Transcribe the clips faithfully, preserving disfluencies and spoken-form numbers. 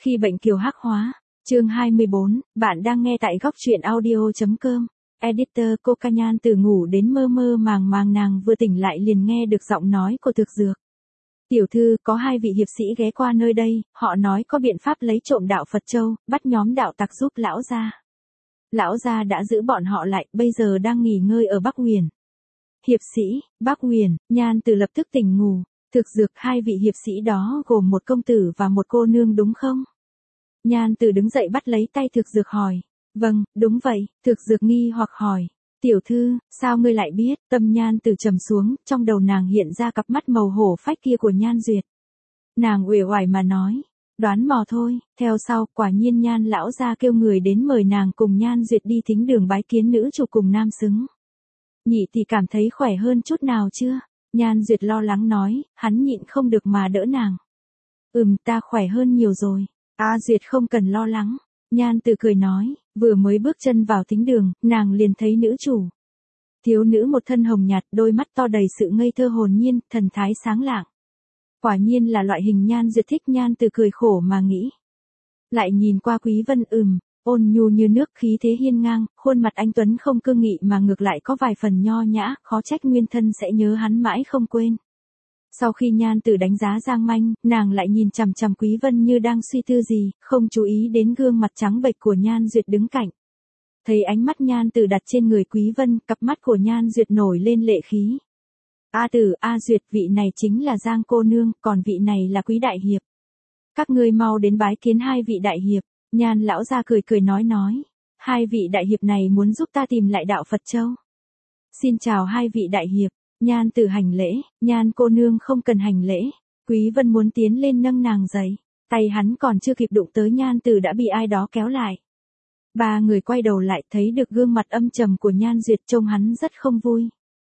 Khi bệnh kiều hắc hóa, chương hai mươi bốn, bạn đang nghe tại góc truyện audio.com. Editor Coca Nhan từ ngủ đến mơ mơ màng màng, nàng vừa tỉnh lại liền nghe được giọng nói của Thực Dược. Tiểu thư, có hai vị hiệp sĩ ghé qua nơi đây, họ nói có biện pháp lấy trộm đạo Phật Châu, bắt nhóm đạo tặc giúp lão gia. Lão gia đã giữ bọn họ lại, bây giờ đang nghỉ ngơi ở Bắc Huyền. Hiệp sĩ, Bắc Huyền, Nhan từ lập tức tỉnh ngủ. Thực Dược, hai vị hiệp sĩ đó gồm một công tử và một cô nương đúng không? Nhan từ đứng dậy bắt lấy tay Thực Dược hỏi. Vâng, đúng vậy, Thực Dược nghi hoặc hỏi. Tiểu thư, sao ngươi lại biết? Tâm Nhan từ trầm xuống, trong đầu nàng hiện ra cặp mắt màu hổ phách kia của Nhan Duyệt. Nàng uể oải mà nói. Đoán mò thôi. Theo sau, quả nhiên Nhan lão gia kêu người đến mời nàng cùng Nhan Duyệt đi thính đường bái kiến nữ chủ cùng nam xứng. Nhị tỷ cảm thấy khỏe hơn chút nào chưa? Nhan Duyệt lo lắng nói, hắn nhịn không được mà đỡ nàng. Ừm, ta khỏe hơn nhiều rồi. A Duyệt không cần lo lắng. Nhan từ cười nói, vừa mới bước chân vào thính đường, nàng liền thấy nữ chủ. Thiếu nữ một thân hồng nhạt, đôi mắt to đầy sự ngây thơ hồn nhiên, thần thái sáng lạng. Quả nhiên là loại hình Nhan Duyệt thích. Nhan từ cười khổ mà nghĩ. Lại nhìn qua Quý Vân, ừm, ôn nhu như nước, khí thế hiên ngang, khuôn mặt anh tuấn không cương nghị mà ngược lại có vài phần nho nhã, khó trách nguyên thân sẽ nhớ hắn mãi không quên. Sau khi Nhan Tử đánh giá Giang Manh, nàng lại nhìn chằm chằm Quý Vân như đang suy tư gì, không chú ý đến gương mặt trắng bệch của Nhan Duyệt đứng cạnh. Thấy ánh mắt Nhan Tử đặt trên người Quý Vân, cặp mắt của Nhan Duyệt nổi lên lệ khí. A Tử, A Duyệt, vị này chính là Giang cô nương, còn vị này là Quý đại hiệp. Các ngươi mau đến bái kiến hai vị đại hiệp. Nhan lão gia cười cười nói nói, hai vị đại hiệp này muốn giúp ta tìm lại đạo Phật Châu. Xin chào hai vị đại hiệp. Nhan Tử hành lễ. Nhan cô nương không cần hành lễ. Quý Vân muốn tiến lên nâng nàng dậy, tay hắn còn chưa kịp đụng tới Nhan Tử đã bị ai đó kéo lại. Ba người quay đầu lại thấy được gương mặt âm trầm của Nhan Duyệt, trông hắn rất không vui.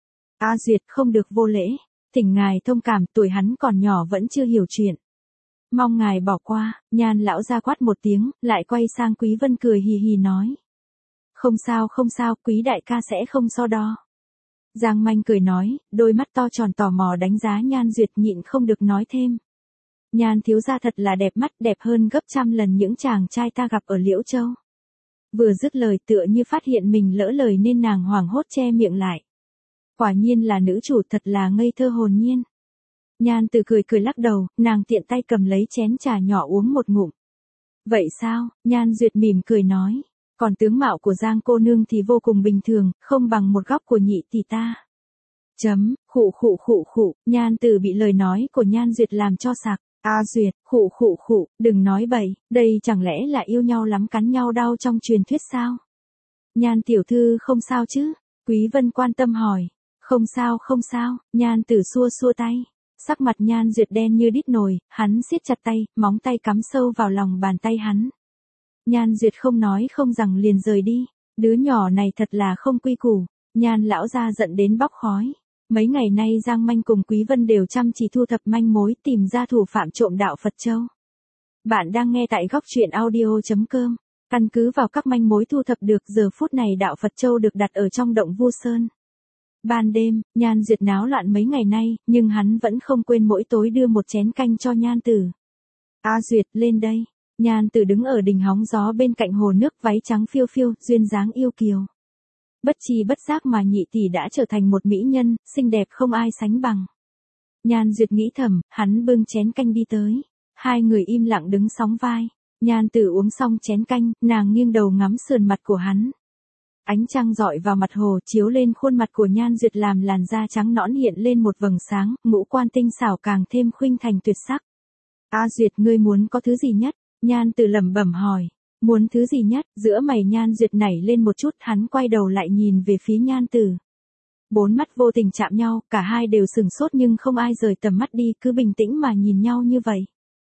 A Duyệt, không được vô lễ, thỉnh ngài thông cảm, tuổi hắn còn nhỏ vẫn chưa hiểu chuyện. Mong ngài bỏ qua. Nhan lão gia quát một tiếng, lại quay sang Quý Vân cười hì hì nói. Không sao không sao, Quý đại ca sẽ không so đo. Giang Manh cười nói, đôi mắt to tròn tò mò đánh giá Nhan Duyệt, nhịn không được nói thêm. Nhan thiếu gia thật là đẹp mắt, đẹp hơn gấp trăm lần những chàng trai ta gặp ở Liễu Châu. Vừa dứt lời tựa như phát hiện mình lỡ lời nên nàng hoảng hốt che miệng lại. Quả nhiên là nữ chủ, thật là ngây thơ hồn nhiên. Nhan Từ cười cười lắc đầu, nàng tiện tay cầm lấy chén trà nhỏ uống một ngụm. Vậy sao? Nhan Duyệt mỉm cười nói. Còn tướng mạo của Giang cô nương thì vô cùng bình thường, không bằng một góc của nhị tỷ ta. Chấm, khụ khụ khụ khụ, Nhan Từ bị lời nói của Nhan Duyệt làm cho sặc. A Duyệt, khụ khụ khụ, đừng nói bậy, đây chẳng lẽ là yêu nhau lắm cắn nhau đau trong truyền thuyết sao? Nhan tiểu thư không sao chứ? Quý Vân quan tâm hỏi. Không sao không sao. Nhan Tử xua xua tay. Sắc mặt Nhan Duyệt đen như đít nồi, hắn siết chặt tay, móng tay cắm sâu vào lòng bàn tay hắn. Nhan Duyệt không nói không rằng liền rời đi. Đứa nhỏ này thật là không quy củ. Nhan lão gia giận đến bốc khói. Mấy ngày nay Giang Manh cùng Quý Vân đều chăm chỉ thu thập manh mối, tìm ra thủ phạm trộm đạo Phật Châu. Bạn đang nghe tại góc truyện audio.com. Căn cứ vào các manh mối thu thập được, giờ phút này đạo Phật Châu được đặt ở trong động Vu Sơn. Ban đêm, Nhan Duyệt náo loạn mấy ngày nay, nhưng hắn vẫn không quên mỗi tối đưa một chén canh cho Nhan Tử. A Duyệt, lên đây. Nhan Tử đứng ở đỉnh hóng gió bên cạnh hồ nước, váy trắng phiêu phiêu, duyên dáng yêu kiều. Bất chi bất giác mà nhị tỷ đã trở thành một mỹ nhân, xinh đẹp không ai sánh bằng. Nhan Duyệt nghĩ thầm, hắn bưng chén canh đi tới. Hai người im lặng đứng sóng vai. Nhan Tử uống xong chén canh, nàng nghiêng đầu ngắm sườn mặt của hắn. Ánh trăng rọi vào mặt hồ, chiếu lên khuôn mặt của Nhan Duyệt làm làn da trắng nõn hiện lên một vầng sáng, ngũ quan tinh xảo càng thêm khuynh thành tuyệt sắc. A Duyệt, ngươi muốn có thứ gì nhất? Nhan Tử lẩm bẩm hỏi. Muốn thứ gì nhất? Giữa mày Nhan Duyệt nảy lên một chút, hắn quay đầu lại nhìn về phía Nhan Tử. Bốn mắt vô tình chạm nhau, cả hai đều sừng sốt nhưng không ai rời tầm mắt đi, cứ bình tĩnh mà nhìn nhau như vậy.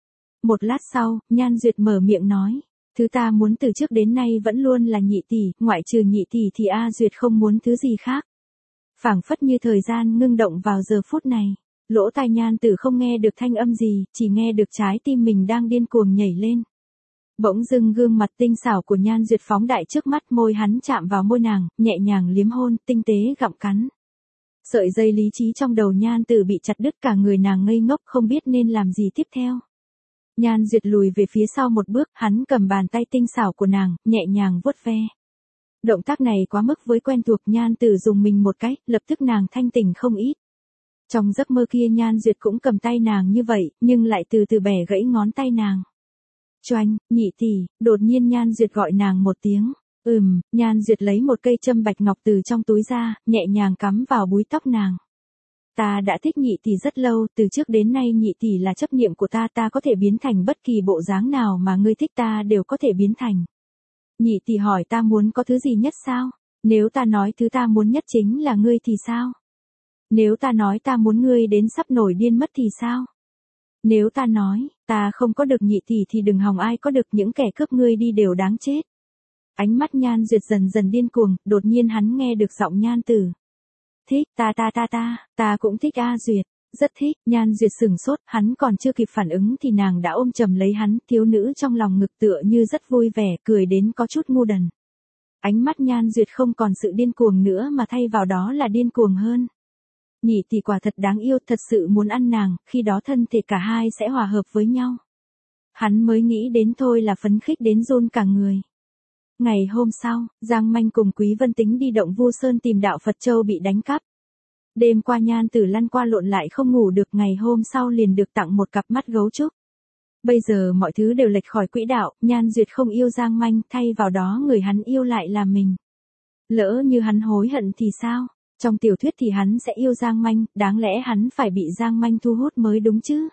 Một lát sau, Nhan Duyệt mở miệng nói. Thứ ta muốn từ trước đến nay vẫn luôn là nhị tỷ, ngoại trừ nhị tỷ thì A Duyệt không muốn thứ gì khác. Phảng phất như thời gian ngưng động vào giờ phút này. Lỗ tai Nhan Tử không nghe được thanh âm gì, chỉ nghe được trái tim mình đang điên cuồng nhảy lên. Bỗng dưng gương mặt tinh xảo của Nhan Duyệt phóng đại trước mắt, môi hắn chạm vào môi nàng, nhẹ nhàng liếm hôn, tinh tế gặm cắn. Sợi dây lý trí trong đầu Nhan Tử bị chặt đứt, cả người nàng ngây ngốc không biết nên làm gì tiếp theo. Nhan Duyệt lùi về phía sau một bước, hắn cầm bàn tay tinh xảo của nàng, nhẹ nhàng vuốt ve. Động tác này quá mức với quen thuộc, Nhan Tử dùng mình một cái, lập tức nàng thanh tỉnh không ít. Trong giấc mơ kia Nhan Duyệt cũng cầm tay nàng như vậy, nhưng lại từ từ bẻ gãy ngón tay nàng. Choanh, nhị tỷ, đột nhiên Nhan Duyệt gọi nàng một tiếng. Ừm, Nhan Duyệt lấy một cây châm bạch ngọc từ trong túi ra, nhẹ nhàng cắm vào búi tóc nàng. Ta đã thích nhị tỷ rất lâu, từ trước đến nay nhị tỷ là chấp niệm của ta, ta có thể biến thành bất kỳ bộ dáng nào mà ngươi thích ta đều có thể biến thành. Nhị tỷ hỏi ta muốn có thứ gì nhất sao? Nếu ta nói thứ ta muốn nhất chính là ngươi thì sao? Nếu ta nói ta muốn ngươi đến sắp nổi điên mất thì sao? Nếu ta nói, ta không có được nhị tỷ thì đừng hòng ai có được, những kẻ cướp ngươi đi đều đáng chết. Ánh mắt Nhan Duyệt dần dần điên cuồng, đột nhiên hắn nghe được giọng Nhan Tử. Thích, ta ta ta ta, ta cũng thích A Duyệt, rất thích. Nhan Duyệt sửng sốt, hắn còn chưa kịp phản ứng thì nàng đã ôm chầm lấy hắn, thiếu nữ trong lòng ngực tựa như rất vui vẻ, cười đến có chút ngu đần. Ánh mắt Nhan Duyệt không còn sự điên cuồng nữa mà thay vào đó là điên cuồng hơn. Nhị tỷ quả thật đáng yêu, thật sự muốn ăn nàng, khi đó thân thể cả hai sẽ hòa hợp với nhau. Hắn mới nghĩ đến thôi là phấn khích đến run cả người. Ngày hôm sau, Giang Manh cùng Quý Vân tính đi Động Vu Sơn tìm đạo Phật Châu bị đánh cắp. Đêm qua Nhan Tử lăn qua lộn lại không ngủ được, ngày hôm sau liền được tặng một cặp mắt gấu trúc. Bây giờ mọi thứ đều lệch khỏi quỹ đạo, Nhan Duyệt không yêu Giang Manh, thay vào đó người hắn yêu lại là mình. Lỡ như hắn hối hận thì sao? Trong tiểu thuyết thì hắn sẽ yêu Giang Manh, đáng lẽ hắn phải bị Giang Manh thu hút mới đúng chứ?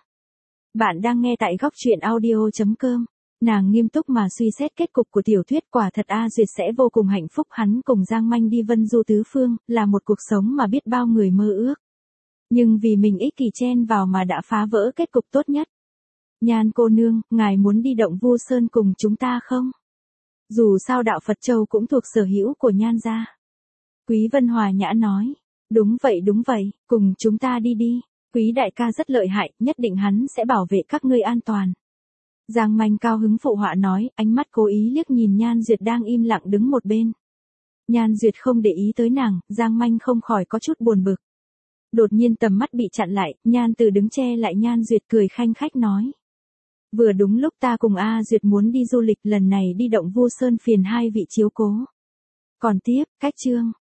Bạn đang nghe tại góc truyện audio chấm com. Nàng nghiêm túc mà suy xét kết cục của tiểu thuyết, quả thật A Duyệt sẽ vô cùng hạnh phúc, hắn cùng Giang Manh đi vân du tứ phương, là một cuộc sống mà biết bao người mơ ước. Nhưng vì mình ích kỷ chen vào mà đã phá vỡ kết cục tốt nhất. Nhan cô nương, ngài muốn đi Động Vu Sơn cùng chúng ta không? Dù sao đạo Phật Châu cũng thuộc sở hữu của Nhan gia. Quý Vân hòa nhã nói. Đúng vậy đúng vậy, cùng chúng ta đi đi. Quý đại ca rất lợi hại, nhất định hắn sẽ bảo vệ các ngươi an toàn. Giang Manh cao hứng phụ họa nói, ánh mắt cố ý liếc nhìn Nhan Duyệt đang im lặng đứng một bên. Nhan Duyệt không để ý tới nàng, Giang Manh không khỏi có chút buồn bực. Đột nhiên tầm mắt bị chặn lại, Nhan Từ đứng che lại Nhan Duyệt, cười khanh khách nói. Vừa đúng lúc ta cùng A Duyệt muốn đi du lịch, lần này đi Động Vu Sơn phiền hai vị chiếu cố. Còn tiếp, cách chương.